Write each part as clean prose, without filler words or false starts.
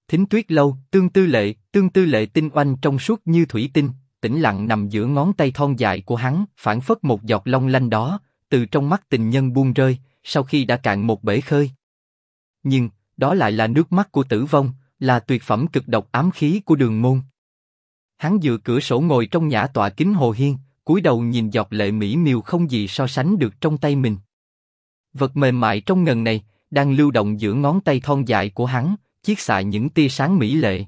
Thính Tuyết Lâu, Tương Tư Lệ tinh oanh trong suốt như thủy tinh, tĩnh lặng nằm giữa ngón tay thon dài của hắn, phảng phất một giọt long lanh đó, từ trong mắt tình nhân buông rơi, sau khi đã cạn một bể khơi. Nhưng, đó lại là nước mắt của tử vong, là tuyệt phẩm cực độc ám khí của Đường Môn. Hắn dựa cửa sổ ngồi trong nhã tọa kính hồ hiên, cúi đầu nhìn giọt lệ mỹ miều không gì so sánh được trong tay mình. Vật mềm mại trong ngần này, đang lưu động giữa ngón tay thon dài của hắn, chiết xạ những tia sáng mỹ lệ.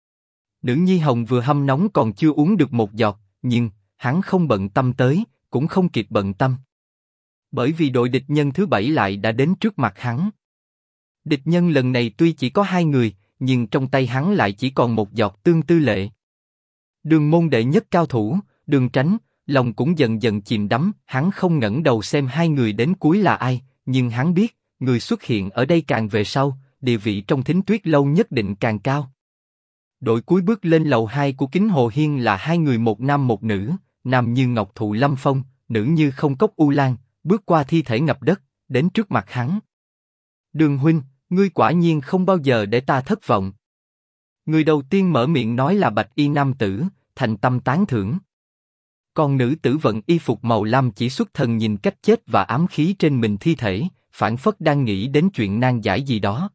Nữ nhi hồng vừa hâm nóng còn chưa uống được một giọt, nhưng hắn không bận tâm tới, cũng không kịp bận tâm. Bởi vì đội địch nhân thứ 7 lại đã đến trước mặt hắn. Địch nhân lần này tuy chỉ có 2 người, nhưng trong tay hắn lại chỉ còn một giọt Tương Tư Lệ. Đường Môn đệ nhất cao thủ, Đường Tránh, lòng cũng dần dần chìm đắm. Hắn không ngẩng đầu xem 2 người đến cuối là ai, nhưng hắn biết, người xuất hiện ở đây càng về sau, địa vị trong Thính Tuyết Lâu nhất định càng cao. Đội cuối bước lên lầu 2 của kính hồ hiên là 2 người, một nam một nữ, nam như ngọc thụ lâm phong, nữ như không cốc u lan, bước qua thi thể ngập đất, đến trước mặt hắn. Đường huynh, ngươi quả nhiên không bao giờ để ta thất vọng. Người đầu tiên mở miệng nói là bạch y nam tử, thành tâm tán thưởng. Còn nữ tử vận y phục màu lam chỉ xuất thần nhìn cách chết và ám khí trên mình thi thể, phảng phất đang nghĩ đến chuyện nan giải gì đó.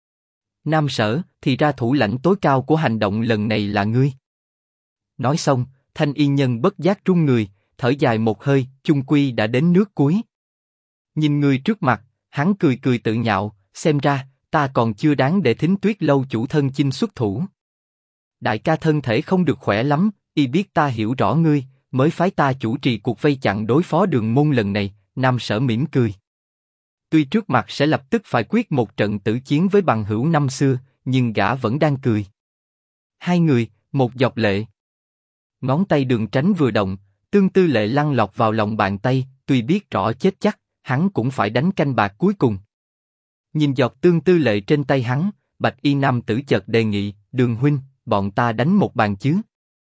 Nam Sở, thì ra thủ lãnh tối cao của hành động lần này là ngươi. Nói xong, thanh y nhân bất giác run người, thở dài một hơi, chung quy đã đến nước cuối. Nhìn người trước mặt, hắn cười cười tự nhạo, xem ra ta còn chưa đáng để Thính Tuyết Lâu chủ thân chinh xuất thủ. Đại ca thân thể không được khỏe lắm, y biết ta hiểu rõ ngươi, mới phái ta chủ trì cuộc vây chặn đối phó Đường Môn lần này. Nam Sở mỉm cười. Tuy trước mặt sẽ lập tức phải quyết một trận tử chiến với bằng hữu năm xưa, nhưng gã vẫn đang cười. 2 người, một giọt lệ. Ngón tay Đường Tránh vừa động, Tương Tư Lệ lăn lọt vào lòng bàn tay. Tuy biết rõ chết chắc, hắn cũng phải đánh canh bạc cuối cùng. Nhìn giọt Tương Tư Lệ trên tay hắn, bạch y nam tử chợt đề nghị, Đường huynh, bọn ta đánh một bàn chứ?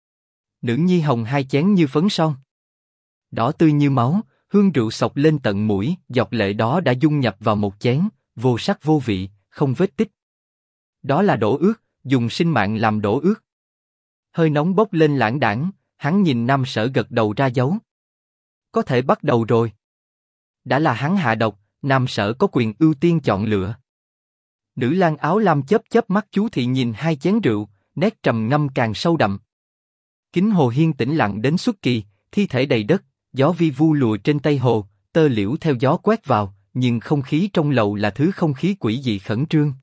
Nữ nhi hồng 2 chén như phấn son, đỏ tươi như máu, hương rượu sộc lên tận mũi. Giọt lệ đó đã dung nhập vào một chén, vô sắc vô vị, không vết tích. Đó là đổ ước, dùng sinh mạng làm đổ ước. Hơi nóng bốc lên lãng đãng, hắn nhìn Nam Sở gật đầu ra dấu. Có thể bắt đầu rồi. Đã là hắn hạ độc, Nam Sở có quyền ưu tiên chọn lựa. Nữ lang áo lam chớp chớp mắt chú thị nhìn 2 chén rượu, nét trầm ngâm càng sâu đậm. Kính hồ hiên tĩnh lặng đến xuất kỳ, thi thể đầy đất, gió vi vu lùa trên tây hồ, tơ liễu theo gió quét vào, nhưng không khí trong lầu là thứ không khí quỷ dị khẩn trương.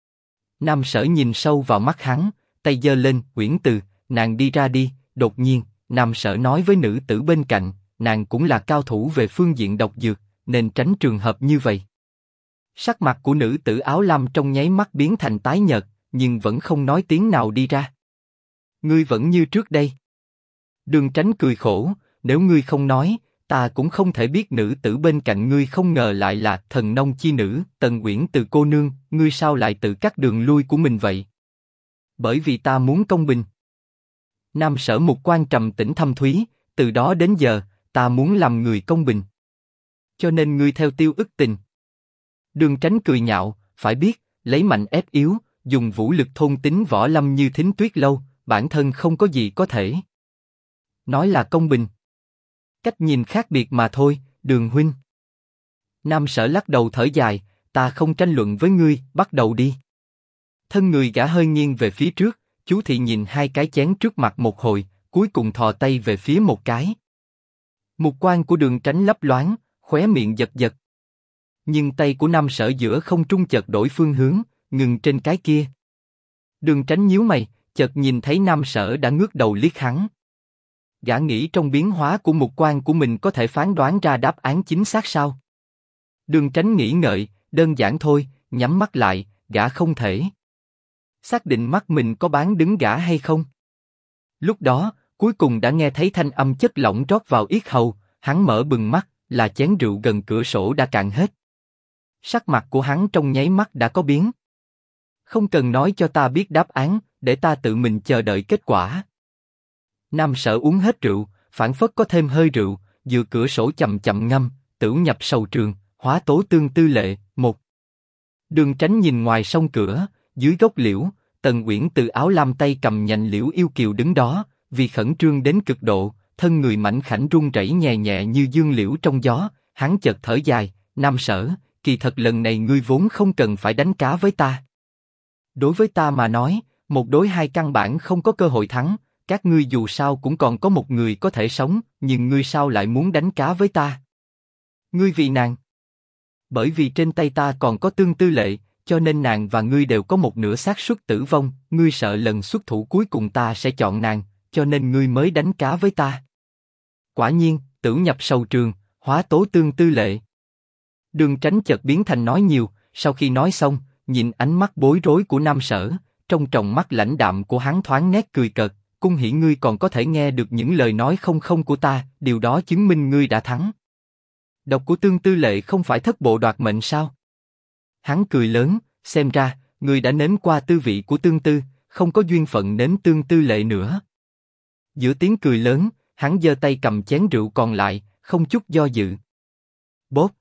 Nam Sở nhìn sâu vào mắt hắn, tay giơ lên, Uyển Từ, nàng đi ra đi. Đột nhiên, Nam Sở nói với nữ tử bên cạnh, nàng cũng là cao thủ về phương diện độc dược, nên tránh trường hợp như vậy. Sắc mặt của nữ tử áo lam trong nháy mắt biến thành tái nhợt, nhưng vẫn không nói tiếng nào đi ra. Ngươi vẫn như trước đây. Đường Tránh cười khổ, nếu ngươi không nói, ta cũng không thể biết nữ tử bên cạnh ngươi không ngờ lại là thần nông chi nữ, Tần Uyển Từ cô nương, ngươi sao lại tự cắt đường lui của mình vậy? Bởi vì ta muốn công bình. Nam Sở mục quan trầm tĩnh thâm thúy, từ đó đến giờ, ta muốn làm người công bình. Cho nên ngươi theo Tiêu Ức Tình. Đường Tránh cười nhạo, phải biết, lấy mạnh ép yếu, dùng vũ lực thôn tính võ lâm như Thính Tuyết Lâu, bản thân không có gì có thể nói là công bình. Cách nhìn khác biệt mà thôi, Đường huynh. Nam Sở lắc đầu thở dài, ta không tranh luận với ngươi, bắt đầu đi. Thân người gã hơi nghiêng về phía trước, chú thị nhìn 2 cái chén trước mặt một hồi, cuối cùng thò tay về phía một cái. Mục quan của Đường Tránh lấp loáng, khóe miệng giật giật. Nhưng tay của Nam Sở giữa không trung chợt đổi phương hướng, ngừng trên cái kia. Đường Tránh nhíu mày, chợt nhìn thấy Nam Sở đã ngước đầu liếc hắn. Gã nghĩ trong biến hóa của mục quan của mình có thể phán đoán ra đáp án chính xác sao? Đường Tránh nghĩ ngợi, đơn giản thôi, nhắm mắt lại, gã không thể xác định mắt mình có bán đứng gã hay không. Lúc đó, cuối cùng đã nghe thấy thanh âm chất lỏng rót vào yết hầu, hắn mở bừng mắt, là chén rượu gần cửa sổ đã cạn hết. Sắc mặt của hắn trong nháy mắt đã có biến. Không cần nói cho ta biết đáp án, để ta tự mình chờ đợi kết quả. Nam Sở uống hết rượu, phảng phất có thêm hơi rượu, dựa cửa sổ chậm chậm ngâm, tửu nhập sầu trường, hóa tố Tương Tư Lệ. Một. Đường Tránh nhìn ngoài song cửa, dưới gốc liễu, Tần Uyển Từ áo lam tay cầm nhành liễu yêu kiều đứng đó, vì khẩn trương đến cực độ, thân người mảnh khảnh run rẩy nhẹ nhẹ như dương liễu trong gió. Hắn chợt thở dài, Nam Sở, kỳ thật lần này ngươi vốn không cần phải đánh cá với ta. Đối với ta mà nói, 1 đối 2 căn bản không có cơ hội thắng. Các ngươi dù sao cũng còn có một người có thể sống, nhưng ngươi sao lại muốn đánh cá với ta? Ngươi vì nàng? Bởi vì trên tay ta còn có Tương Tư Lệ, cho nên nàng và ngươi đều có một nửa xác suất tử vong. Ngươi sợ lần xuất thủ cuối cùng ta sẽ chọn nàng, cho nên ngươi mới đánh cá với ta. Quả nhiên, Tửu nhập sầu trường, hóa tố Tương Tư Lệ. Đường Tránh chợt biến thành nói nhiều. Sau khi nói xong, nhìn ánh mắt bối rối của Nam Sở, trong tròng mắt lãnh đạm của hắn thoáng nét cười cợt. Cung Hỉ, ngươi còn có thể nghe được những lời nói không của ta, điều đó chứng minh ngươi đã thắng. Độc của Tương Tư Lệ không phải thất bộ đoạt mệnh sao? Hắn cười lớn, xem ra, ngươi đã nếm qua tư vị của Tương Tư, không có duyên phận nếm Tương Tư Lệ nữa. Giữa tiếng cười lớn, hắn giơ tay cầm chén rượu còn lại, không chút do dự. Bốp!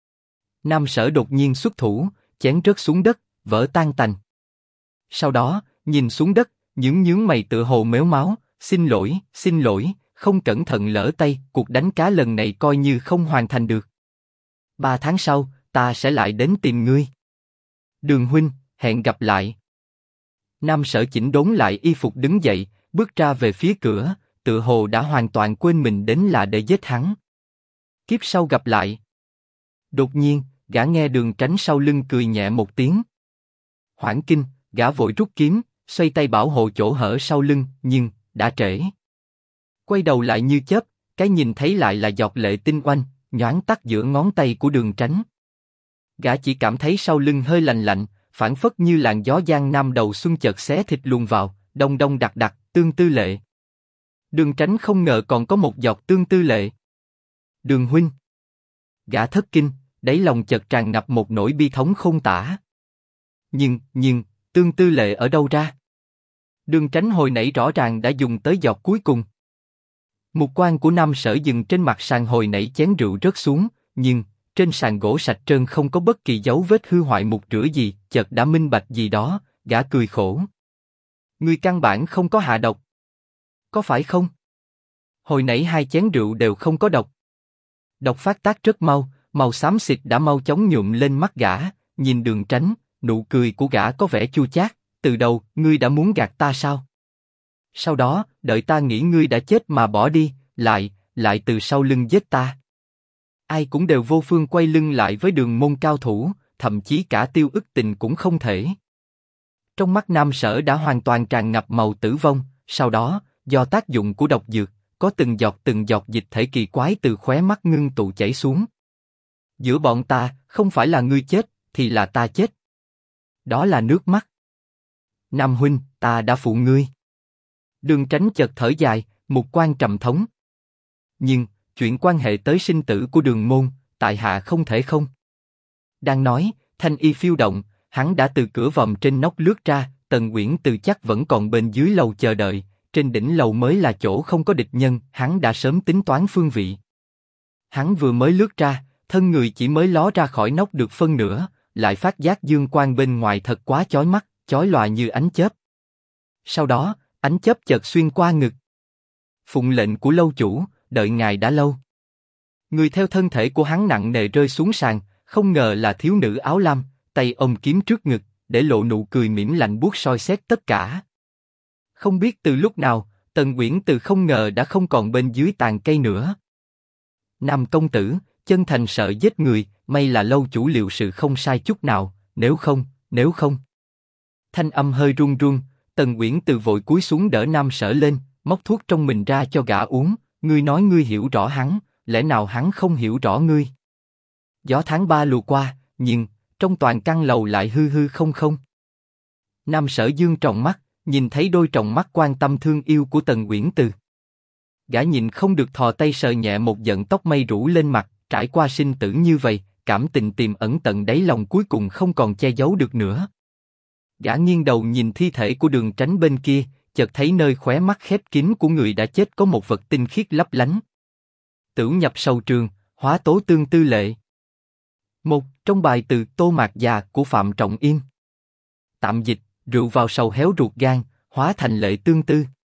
Nam Sở đột nhiên xuất thủ, chén rớt xuống đất, vỡ tan tành. Sau đó, nhìn xuống đất, nhướng mày tựa hồ mếu máo, xin lỗi, không cẩn thận lỡ tay, cuộc đánh cá lần này coi như không hoàn thành được. 3 tháng sau, ta sẽ lại đến tìm ngươi. Đường huynh, hẹn gặp lại. Nam Sở chỉnh đốn lại y phục đứng dậy, bước ra về phía cửa, tựa hồ đã hoàn toàn quên mình đến là để giết hắn. Kiếp sau gặp lại. Đột nhiên, gã nghe Đường Tránh sau lưng cười nhẹ một tiếng. Hoảng kinh, gã vội rút kiếm, xoay tay bảo hộ chỗ hở sau lưng, nhưng đã trễ. Quay đầu lại như chớp, cái nhìn thấy lại là giọt lệ tinh oanh, nhoáng tắt giữa ngón tay của Đường Tránh. Gã chỉ cảm thấy sau lưng hơi lạnh lạnh, phảng phất như làn gió giang nam đầu xuân chợt xé thịt luồn vào, đông đông đặc đặc, Tương Tư Lệ. Đường Tránh không ngờ còn có một giọt Tương Tư Lệ. Đường huynh. Gã thất kinh, đáy lòng chợt tràn ngập một nỗi bi thống không tả. Nhưng, Tương Tư Lệ ở đâu ra? Đường Tránh hồi nãy rõ ràng đã dùng tới giọt cuối cùng. Mục quan của Nam Sở dừng trên mặt sàn hồi nãy chén rượu rớt xuống, nhưng trên sàn gỗ sạch trơn không có bất kỳ dấu vết hư hoại mục rửa gì, chợt đã minh bạch gì đó, gã cười khổ. Ngươi căn bản không có hạ độc. Có phải không? Hồi nãy 2 chén rượu đều không có độc. Độc phát tác rất mau, màu xám xịt đã mau chóng nhuộm lên mắt gã, nhìn Đường Tránh, nụ cười của gã có vẻ chua chát, từ đầu, ngươi đã muốn gạt ta sao? Sau đó, đợi ta nghĩ ngươi đã chết mà bỏ đi, lại từ sau lưng giết ta. Ai cũng đều vô phương quay lưng lại với Đường môn cao thủ, thậm chí cả Tiêu Ức Tình cũng không thể. Trong mắt Nam Sở đã hoàn toàn tràn ngập màu tử vong, sau đó, do tác dụng của độc dược, có từng giọt dịch thể kỳ quái từ khóe mắt ngưng tụ chảy xuống. Giữa bọn ta, không phải là ngươi chết, thì là ta chết. Đó là nước mắt. Nam huynh, ta đã phụ ngươi. Đường Tránh chợt thở dài, mục quan trầm thống. Nhưng, chuyện quan hệ tới sinh tử của Đường môn, tại hạ không thể không. Đang nói, thanh y phiêu động, hắn đã từ cửa vòm trên nóc lướt ra, Tần Uyển Từ chắc vẫn còn bên dưới lầu chờ đợi, trên đỉnh lầu mới là chỗ không có địch nhân, hắn đã sớm tính toán phương vị. Hắn vừa mới lướt ra, thân người chỉ mới ló ra khỏi nóc được phân nửa, lại phát giác dương quang bên ngoài thật quá chói mắt, chói lòa như ánh chớp. Sau đó, ánh chớp chợt xuyên qua ngực. Phụng lệnh của lâu chủ, đợi ngài đã lâu. Người theo thân thể của hắn nặng nề rơi xuống sàn, không ngờ là thiếu nữ áo lam, tay ôm kiếm trước ngực, để lộ nụ cười mỉm lạnh buốt soi xét tất cả. Không biết từ lúc nào, Tần Uyển Từ không ngờ đã không còn bên dưới tàn cây nữa. Nam công tử, chân thành sợ giết người, may là lâu chủ liệu sự không sai chút nào, nếu không. Thanh âm hơi run run, Tần Uyển Từ vội cúi xuống đỡ Nam Sở lên, móc thuốc trong mình ra cho gã uống. Ngươi nói ngươi hiểu rõ hắn, lẽ nào hắn không hiểu rõ ngươi? Gió tháng 3 lùa qua, nhưng trong toàn căn lầu lại hư không. Nam Sở dương tròng mắt, nhìn thấy đôi tròng mắt quan tâm thương yêu của Tần Uyển Từ. Gã nhìn không được thò tay sờ nhẹ một giận tóc mây rủ lên mặt, trải qua sinh tử như vậy, cảm tình tiềm ẩn tận đáy lòng cuối cùng không còn che giấu được nữa. Gã nghiêng đầu nhìn thi thể của Đường Tránh bên kia, chợt thấy nơi khóe mắt khép kín của người đã chết có một vật tinh khiết lấp lánh. Tửu nhập sầu trường, hóa tố Tương Tư Lệ. Một trong bài từ Tô Mạc Già của Phạm Trọng Yên. Tạm dịch, rượu vào sầu héo ruột gan, hóa thành lệ tương tư.